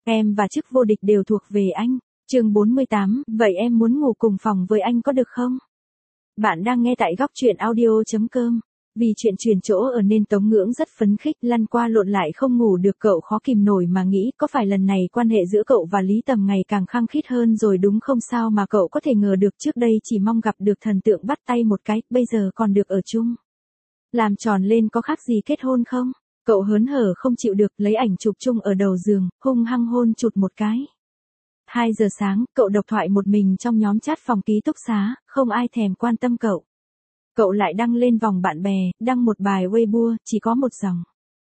Em và chức vô địch đều thuộc về anh. Chương 48, vậy em muốn ngủ cùng phòng với anh có được không? Bạn đang nghe tại góc truyện audio.com. Vì chuyện chuyển chỗ ở nên Tống Ngưỡng rất phấn khích, lăn qua lộn lại không ngủ được, cậu khó kìm nổi mà nghĩ có phải lần này quan hệ giữa cậu và Lý Tầm ngày càng khăng khít hơn rồi đúng không? Sao mà cậu có thể ngờ được, trước đây chỉ mong gặp được thần tượng bắt tay một cái, bây giờ còn được ở chung. Làm tròn lên có khác gì kết hôn không? Cậu hớn hở không chịu được, lấy ảnh chụp chung ở đầu giường, hung hăng hôn chụt một cái. 2 giờ sáng, cậu độc thoại một mình trong nhóm chat phòng ký túc xá, không ai thèm quan tâm cậu. Cậu lại đăng lên vòng bạn bè, đăng một bài Weibo, chỉ có một dòng.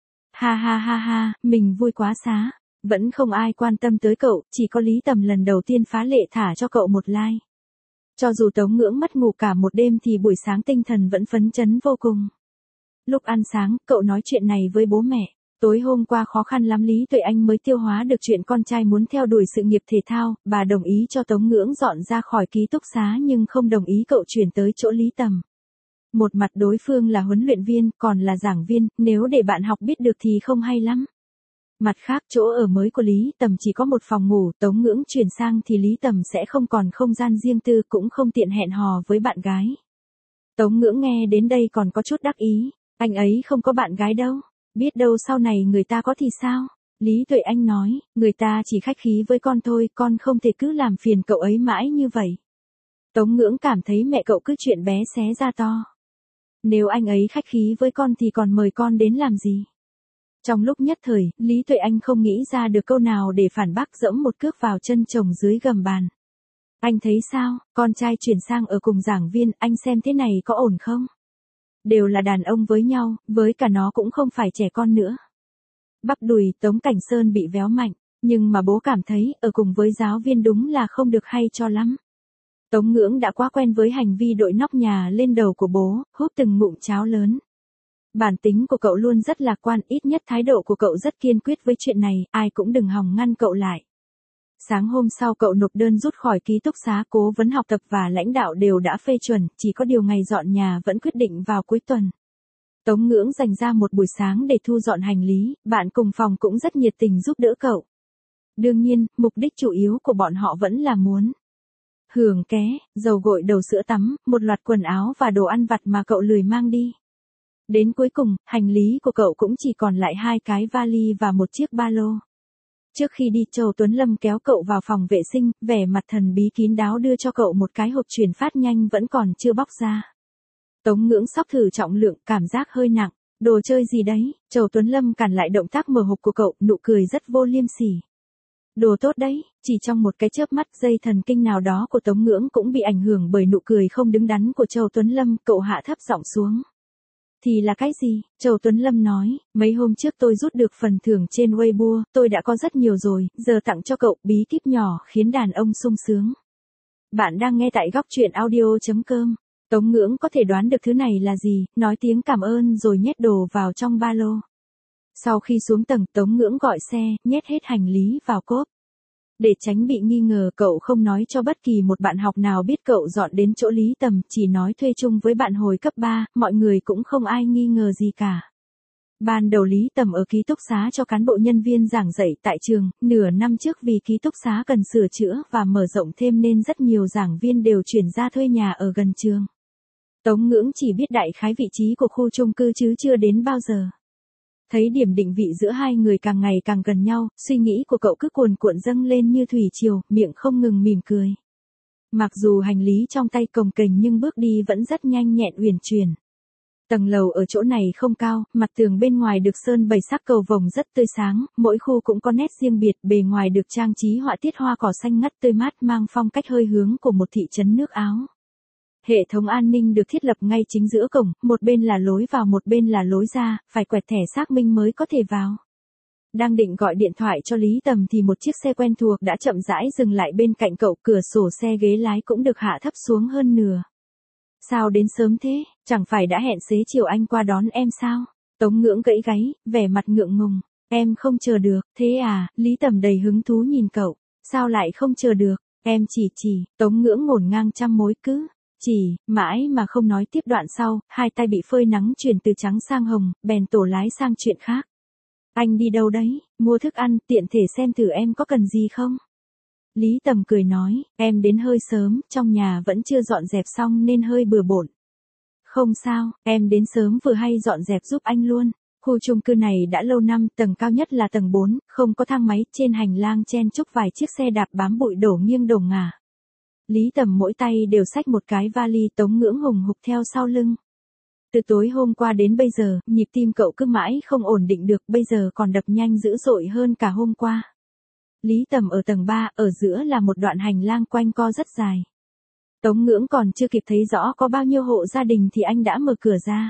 Ha ha ha ha, mình vui quá xá. Vẫn không ai quan tâm tới cậu, chỉ có Lý Tầm lần đầu tiên phá lệ thả cho cậu một like. Cho dù Tống Ngưỡng mất ngủ cả một đêm thì buổi sáng tinh thần vẫn phấn chấn vô cùng. Lúc ăn sáng, cậu nói chuyện này với bố mẹ. Tối hôm qua khó khăn lắm Lý Tuệ Anh mới tiêu hóa được chuyện con trai muốn theo đuổi sự nghiệp thể thao, bà đồng ý cho Tống Ngưỡng dọn ra khỏi ký túc xá nhưng không đồng ý cậu chuyển tới chỗ Lý Tầm. Một mặt đối phương là huấn luyện viên, còn là giảng viên, nếu để bạn học biết được thì không hay lắm. Mặt khác, chỗ ở mới của Lý Tầm chỉ có một phòng ngủ, Tống Ngưỡng chuyển sang thì Lý Tầm sẽ không còn không gian riêng tư, cũng không tiện hẹn hò với bạn gái. Tống Ngưỡng nghe đến đây còn có chút đắc ý, anh ấy không có bạn gái đâu, biết đâu sau này người ta có thì sao? Lý Tuệ Anh nói, người ta chỉ khách khí với con thôi, con không thể cứ làm phiền cậu ấy mãi như vậy. Tống Ngưỡng cảm thấy mẹ cậu cứ chuyện bé xé ra to. Nếu anh ấy khách khí với con thì còn mời con đến làm gì? Trong lúc nhất thời, Lý Tuệ Anh không nghĩ ra được câu nào để phản bác, dẫm một cước vào chân chồng dưới gầm bàn. Anh thấy sao, con trai chuyển sang ở cùng giảng viên, anh xem thế này có ổn không? Đều là đàn ông với nhau, với cả nó cũng không phải trẻ con nữa. Bắp đùi Tống Cảnh Sơn bị véo mạnh, nhưng mà bố cảm thấy ở cùng với giáo viên đúng là không được hay cho lắm. Tống Ngưỡng đã quá quen với hành vi đội nóc nhà lên đầu của bố, húp từng ngụm cháo lớn. Bản tính của cậu luôn rất lạc quan, ít nhất thái độ của cậu rất kiên quyết với chuyện này, ai cũng đừng hòng ngăn cậu lại. Sáng hôm sau cậu nộp đơn rút khỏi ký túc xá, cố vấn học tập và lãnh đạo đều đã phê chuẩn, chỉ có điều ngày dọn nhà vẫn quyết định vào cuối tuần. Tống Ngưỡng dành ra một buổi sáng để thu dọn hành lý, bạn cùng phòng cũng rất nhiệt tình giúp đỡ cậu. Đương nhiên, mục đích chủ yếu của bọn họ vẫn là muốn hưởng ké, dầu gội đầu, sữa tắm, một loạt quần áo và đồ ăn vặt mà cậu lười mang đi. Đến cuối cùng, hành lý của cậu cũng chỉ còn lại 2 cái vali và một chiếc ba lô. Trước khi đi, Châu Tuấn Lâm kéo cậu vào phòng vệ sinh, vẻ mặt thần bí kín đáo đưa cho cậu một cái hộp chuyển phát nhanh vẫn còn chưa bóc ra. Tống Ngưỡng xóc thử trọng lượng, cảm giác hơi nặng. Đồ chơi gì đấy? Châu Tuấn Lâm cản lại động tác mở hộp của cậu, nụ cười rất vô liêm sỉ. Đồ tốt đấy, chỉ trong một cái chớp mắt, dây thần kinh nào đó của Tống Ngưỡng cũng bị ảnh hưởng bởi nụ cười không đứng đắn của Châu Tuấn Lâm, cậu hạ thấp giọng xuống. Thì là cái gì? Châu Tuấn Lâm nói, mấy hôm trước tôi rút được phần thưởng trên Weibo, tôi đã có rất nhiều rồi, giờ tặng cho cậu, bí kíp nhỏ khiến đàn ông sung sướng. Bạn đang nghe tại góc truyện audio.com. Tống Ngưỡng có thể đoán được thứ này là gì, nói tiếng cảm ơn rồi nhét đồ vào trong ba lô. Sau khi xuống tầng, Tống Ngưỡng gọi xe, nhét hết hành lý vào cốp. Để tránh bị nghi ngờ, cậu không nói cho bất kỳ một bạn học nào biết cậu dọn đến chỗ Lý Tầm, chỉ nói thuê chung với bạn hồi cấp 3, mọi người cũng không ai nghi ngờ gì cả. Ban đầu Lý Tầm ở ký túc xá cho cán bộ nhân viên giảng dạy tại trường, nửa năm trước vì ký túc xá cần sửa chữa và mở rộng thêm nên rất nhiều giảng viên đều chuyển ra thuê nhà ở gần trường. Tống Ngưỡng chỉ biết đại khái vị trí của khu chung cư chứ chưa đến bao giờ. Thấy điểm định vị giữa hai người càng ngày càng gần nhau, suy nghĩ của cậu cứ cuồn cuộn dâng lên như thủy triều, miệng không ngừng mỉm cười. Mặc dù hành lý trong tay cồng kềnh nhưng bước đi vẫn rất nhanh nhẹn uyển chuyển. Tầng lầu ở chỗ này không cao, mặt tường bên ngoài được sơn 7 sắc cầu vồng rất tươi sáng, mỗi khu cũng có nét riêng biệt, bề ngoài được trang trí họa tiết hoa cỏ xanh ngắt tươi mát mang phong cách hơi hướng của một thị trấn nước Áo. Hệ thống an ninh được thiết lập ngay chính giữa cổng, một bên là lối vào một bên là lối ra, phải quẹt thẻ xác minh mới có thể vào. Đang định gọi điện thoại cho Lý Tầm thì một chiếc xe quen thuộc đã chậm rãi dừng lại bên cạnh cậu, cửa sổ xe ghế lái cũng được hạ thấp xuống hơn nửa. Sao đến sớm thế, chẳng phải đã hẹn xế chiều anh qua đón em sao? Tống Ngưỡng gãy gáy, vẻ mặt ngượng ngùng. Em không chờ được, thế à? Lý Tầm đầy hứng thú nhìn cậu. Sao lại không chờ được? Em chỉ, Tống Ngưỡng ngổn ngang trăm mối cứ. Chỉ, mãi mà không nói tiếp, đoạn sau, hai tay bị phơi nắng chuyển từ trắng sang hồng, bèn tổ lái sang chuyện khác. Anh đi đâu đấy, mua thức ăn, tiện thể xem thử em có cần gì không? Lý Tầm cười nói, em đến hơi sớm, trong nhà vẫn chưa dọn dẹp xong nên hơi bừa bộn. Không sao, em đến sớm vừa hay dọn dẹp giúp anh luôn. Khu chung cư này đã lâu năm, tầng cao nhất là tầng 4, không có thang máy, trên hành lang chen chúc vài chiếc xe đạp bám bụi đổ nghiêng đổ ngả. Lý Tầm mỗi tay đều xách một cái vali, Tống Ngưỡng hùng hục theo sau lưng. Từ tối hôm qua đến bây giờ, nhịp tim cậu cứ mãi không ổn định được, bây giờ còn đập nhanh dữ dội hơn cả hôm qua. Lý Tầm ở tầng 3, ở giữa là một đoạn hành lang quanh co rất dài. Tống Ngưỡng còn chưa kịp thấy rõ có bao nhiêu hộ gia đình thì anh đã mở cửa ra.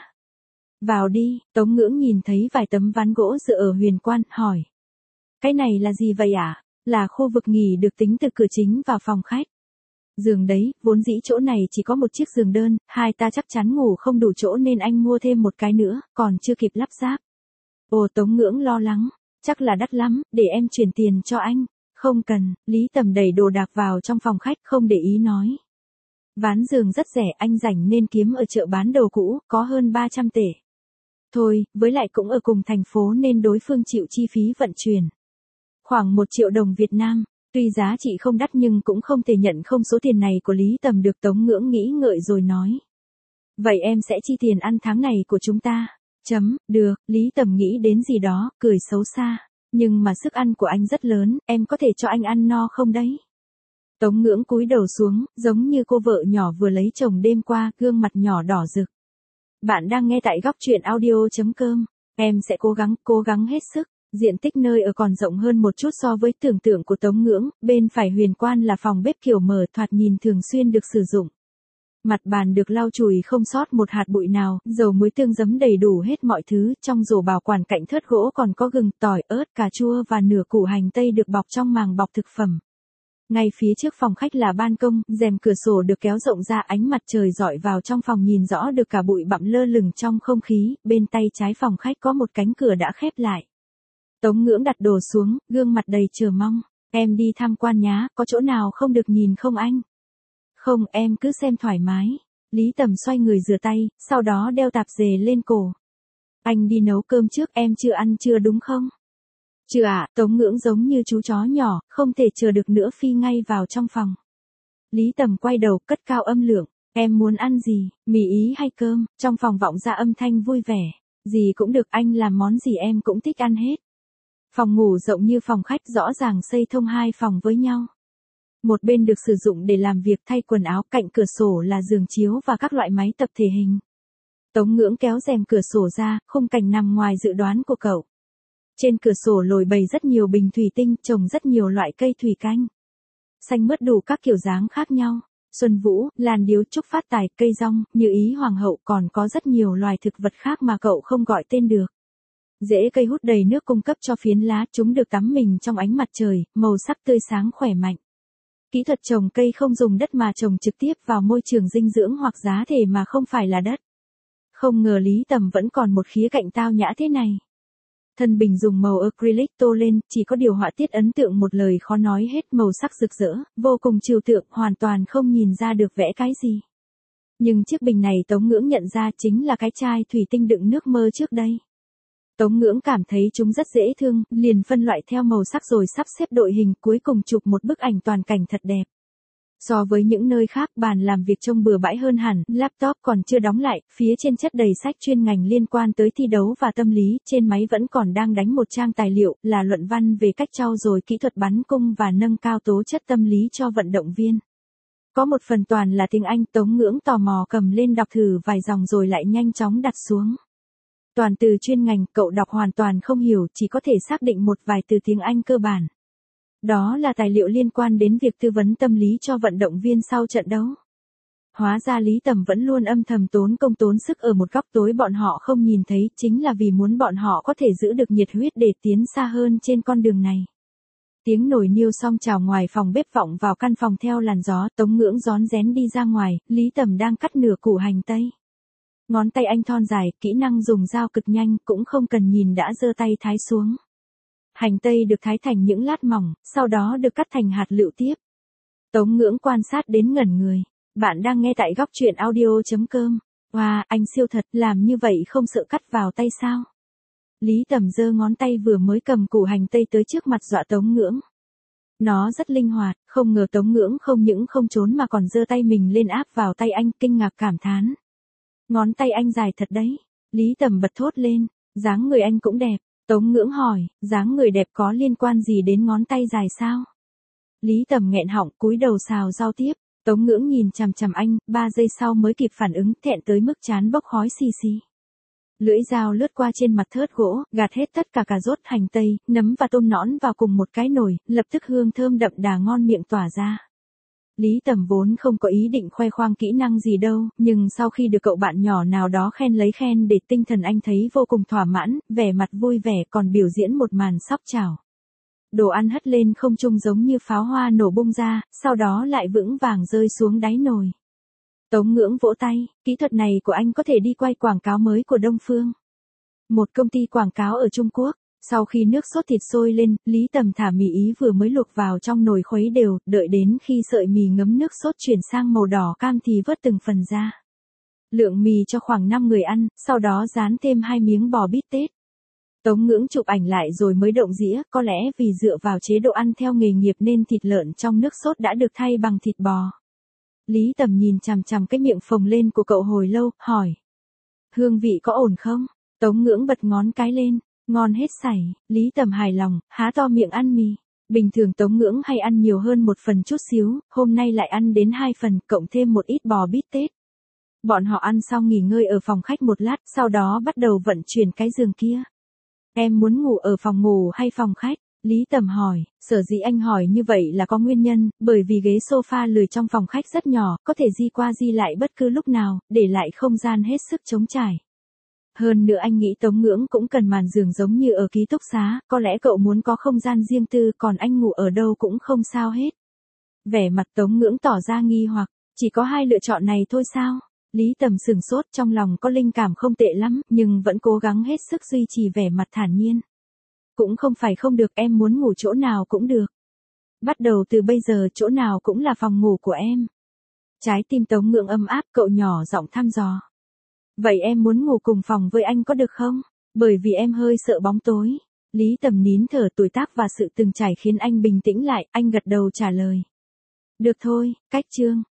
Vào đi, Tống Ngưỡng nhìn thấy vài tấm ván gỗ dựa ở huyền quan, hỏi. Cái này là gì vậy ạ? Là khu vực nghỉ được tính từ cửa chính vào phòng khách. Giường đấy, vốn dĩ chỗ này chỉ có một chiếc giường đơn, hai ta chắc chắn ngủ không đủ chỗ nên anh mua thêm một cái nữa, còn chưa kịp lắp ráp. Ồ, Tống Ngưỡng lo lắng, chắc là đắt lắm, để em chuyển tiền cho anh. Không cần, Lý Tầm đẩy đồ đạc vào trong phòng khách, không để ý nói. Ván giường rất rẻ, anh rảnh nên kiếm ở chợ bán đồ cũ, có hơn 300 tệ. Thôi, với lại cũng ở cùng thành phố nên đối phương chịu chi phí vận chuyển. Khoảng 1 triệu đồng Việt Nam, tuy giá trị không đắt nhưng cũng không thể nhận không số tiền này của Lý Tầm được. Tống Ngưỡng nghĩ ngợi rồi nói. Vậy em sẽ chi tiền ăn tháng này của chúng ta. Được, Lý Tầm nghĩ đến gì đó, cười xấu xa. Nhưng mà sức ăn của anh rất lớn, em có thể cho anh ăn no không đấy? Tống Ngưỡng cúi đầu xuống, giống như cô vợ nhỏ vừa lấy chồng đêm qua, gương mặt nhỏ đỏ rực. Bạn đang nghe tại góc truyện audio.com. Em sẽ cố gắng hết sức. Diện tích nơi ở còn rộng hơn một chút so với tưởng tượng của Tống Ngưỡng, bên phải huyền quan là phòng bếp kiểu mở, thoạt nhìn thường xuyên được sử dụng. Mặt bàn được lau chùi không sót một hạt bụi nào, dầu muối tương giấm đầy đủ hết mọi thứ, trong rổ bảo quản cạnh thớt gỗ còn có gừng, tỏi, ớt, cà chua và nửa củ hành tây được bọc trong màng bọc thực phẩm. Ngay phía trước phòng khách là ban công, rèm cửa sổ được kéo rộng ra, ánh mặt trời rọi vào trong phòng nhìn rõ được cả bụi bặm lơ lửng trong không khí, bên tay trái phòng khách có một cánh cửa đã khép lại. Tống Ngưỡng đặt đồ xuống, gương mặt đầy chờ mong. Em đi tham quan nhá, có chỗ nào không được nhìn không anh? Không, em cứ xem thoải mái. Lý Tầm xoay người rửa tay, sau đó đeo tạp dề lên cổ. Anh đi nấu cơm trước, em chưa ăn chưa đúng không? Chưa ạ, Tống Ngưỡng giống như chú chó nhỏ, không thể chờ được nữa phi ngay vào trong phòng. Lý Tầm quay đầu, cất cao âm lượng. Em muốn ăn gì, mì Ý hay cơm? Trong phòng vọng ra âm thanh vui vẻ. Gì cũng được, anh làm món gì em cũng thích ăn hết. Phòng ngủ rộng như phòng khách, rõ ràng xây thông hai phòng với nhau. Một bên được sử dụng để làm việc thay quần áo, cạnh cửa sổ là giường chiếu và các loại máy tập thể hình. Tống Ngưỡng kéo rèm cửa sổ ra, khung cảnh nằm ngoài dự đoán của cậu. Trên cửa sổ lồi bày rất nhiều bình thủy tinh, trồng rất nhiều loại cây thủy canh. Xanh mướt đủ các kiểu dáng khác nhau. Xuân vũ, lan điếu, trúc phát tài, cây rong, như ý hoàng hậu, còn có rất nhiều loài thực vật khác mà cậu không gọi tên được. Rễ cây hút đầy nước cung cấp cho phiến lá, chúng được tắm mình trong ánh mặt trời, màu sắc tươi sáng khỏe mạnh. Kỹ thuật trồng cây không dùng đất mà trồng trực tiếp vào môi trường dinh dưỡng hoặc giá thể mà không phải là đất. Không ngờ Lý Tầm vẫn còn một khía cạnh tao nhã thế này. Thân bình dùng màu acrylic tô lên, chỉ có điều họa tiết ấn tượng một lời khó nói hết, màu sắc rực rỡ, vô cùng trừu tượng, hoàn toàn không nhìn ra được vẽ cái gì. Nhưng chiếc bình này Tống Ngưỡng nhận ra chính là cái chai thủy tinh đựng nước mơ trước đây. Tống Ngưỡng cảm thấy chúng rất dễ thương, liền phân loại theo màu sắc rồi sắp xếp đội hình, cuối cùng chụp một bức ảnh toàn cảnh thật đẹp. So với những nơi khác, bàn làm việc trông bừa bãi hơn hẳn, laptop còn chưa đóng lại, phía trên chất đầy sách chuyên ngành liên quan tới thi đấu và tâm lý, trên máy vẫn còn đang đánh một trang tài liệu, là luận văn về cách trau dồi kỹ thuật bắn cung và nâng cao tố chất tâm lý cho vận động viên. Có một phần toàn là tiếng Anh, Tống Ngưỡng tò mò cầm lên đọc thử vài dòng rồi lại nhanh chóng đặt xuống. Toàn từ chuyên ngành, cậu đọc hoàn toàn không hiểu, chỉ có thể xác định một vài từ tiếng Anh cơ bản. Đó là tài liệu liên quan đến việc tư vấn tâm lý cho vận động viên sau trận đấu. Hóa ra Lý Tầm vẫn luôn âm thầm tốn công tốn sức ở một góc tối bọn họ không nhìn thấy, chính là vì muốn bọn họ có thể giữ được nhiệt huyết để tiến xa hơn trên con đường này. Tiếng nồi niêu xong chào ngoài phòng bếp vọng vào căn phòng theo làn gió, Tống Ngưỡng rón rén đi ra ngoài, Lý Tầm đang cắt nửa củ hành tây. Ngón tay anh thon dài, kỹ năng dùng dao cực nhanh, cũng không cần nhìn đã giơ tay thái xuống. Hành tây được thái thành những lát mỏng, sau đó được cắt thành hạt lựu tiếp. Tống Ngưỡng quan sát đến ngẩn người. Bạn đang nghe tại góc truyện audio.com. Wow, anh siêu thật, làm như vậy không sợ cắt vào tay sao? Lý Tầm giơ ngón tay vừa mới cầm củ hành tây tới trước mặt dọa Tống Ngưỡng. Nó rất linh hoạt, không ngờ Tống Ngưỡng không những không trốn mà còn giơ tay mình lên áp vào tay anh, kinh ngạc cảm thán. Ngón tay anh dài thật đấy. Lý Tầm bật thốt lên, dáng người anh cũng đẹp. Tống Ngưỡng hỏi, dáng người đẹp có liên quan gì đến ngón tay dài sao? Lý Tầm nghẹn họng cúi đầu xào rau tiếp. Tống Ngưỡng nhìn chằm chằm anh, 3 giây sau mới kịp phản ứng, thẹn tới mức trán bốc khói xì xì. Lưỡi dao lướt qua trên mặt thớt gỗ, gạt hết tất cả cà rốt, hành tây, nấm và tôm nõn vào cùng một cái nồi, lập tức hương thơm đậm đà ngon miệng tỏa ra. Lý Tầm vốn không có ý định khoe khoang kỹ năng gì đâu, nhưng sau khi được cậu bạn nhỏ nào đó khen lấy khen để tinh thần anh thấy vô cùng thỏa mãn, vẻ mặt vui vẻ còn biểu diễn một màn sóc chảo. Đồ ăn hất lên không trung giống như pháo hoa nổ bung ra, sau đó lại vững vàng rơi xuống đáy nồi. Tống Ngưỡng vỗ tay, kỹ thuật này của anh có thể đi quay quảng cáo mới của Đông Phương. Một công ty quảng cáo ở Trung Quốc. Sau khi nước sốt thịt sôi lên, Lý Tầm thả mì ý vừa mới luộc vào trong nồi khuấy đều, đợi đến khi sợi mì ngấm nước sốt chuyển sang màu đỏ cam thì vớt từng phần ra. Lượng mì cho khoảng 5 người ăn, sau đó rán thêm 2 miếng bò bít tết. Tống Ngưỡng chụp ảnh lại rồi mới động dĩa, có lẽ vì dựa vào chế độ ăn theo nghề nghiệp nên thịt lợn trong nước sốt đã được thay bằng thịt bò. Lý Tầm nhìn chằm chằm cái miệng phồng lên của cậu hồi lâu, hỏi. Hương vị có ổn không? Tống Ngưỡng bật ngón cái lên, ngon hết sảy. Lý Tầm hài lòng, há to miệng ăn mì. Bình thường Tống Ngưỡng hay ăn nhiều hơn một phần chút xíu, hôm nay lại ăn đến 2 phần, cộng thêm một ít bò bít tết. Bọn họ ăn xong nghỉ ngơi ở phòng khách một lát, sau đó bắt đầu vận chuyển cái giường kia. Em muốn ngủ ở phòng ngủ hay phòng khách? Lý Tầm hỏi, sở dĩ anh hỏi như vậy là có nguyên nhân, bởi vì ghế sofa lười trong phòng khách rất nhỏ, có thể di qua di lại bất cứ lúc nào, để lại không gian hết sức trống trải. Hơn nữa anh nghĩ Tống Ngưỡng cũng cần màn giường giống như ở ký túc xá, có lẽ cậu muốn có không gian riêng tư, còn anh ngủ ở đâu cũng không sao hết. Vẻ mặt Tống Ngưỡng tỏ ra nghi hoặc, chỉ có 2 lựa chọn này thôi sao? Lý Tầm sửng sốt, trong lòng có linh cảm không tệ lắm, nhưng vẫn cố gắng hết sức duy trì vẻ mặt thản nhiên. Cũng không phải không được, em muốn ngủ chỗ nào cũng được. Bắt đầu từ bây giờ chỗ nào cũng là phòng ngủ của em. Trái tim Tống Ngưỡng ấm áp, cậu nhỏ giọng thăm dò. Vậy em muốn ngủ cùng phòng với anh có được không? Bởi vì em hơi sợ bóng tối. Lý Tầm nín thở, tuổi tác và sự từng trải khiến anh bình tĩnh lại, anh gật đầu trả lời. Được thôi, cách chương.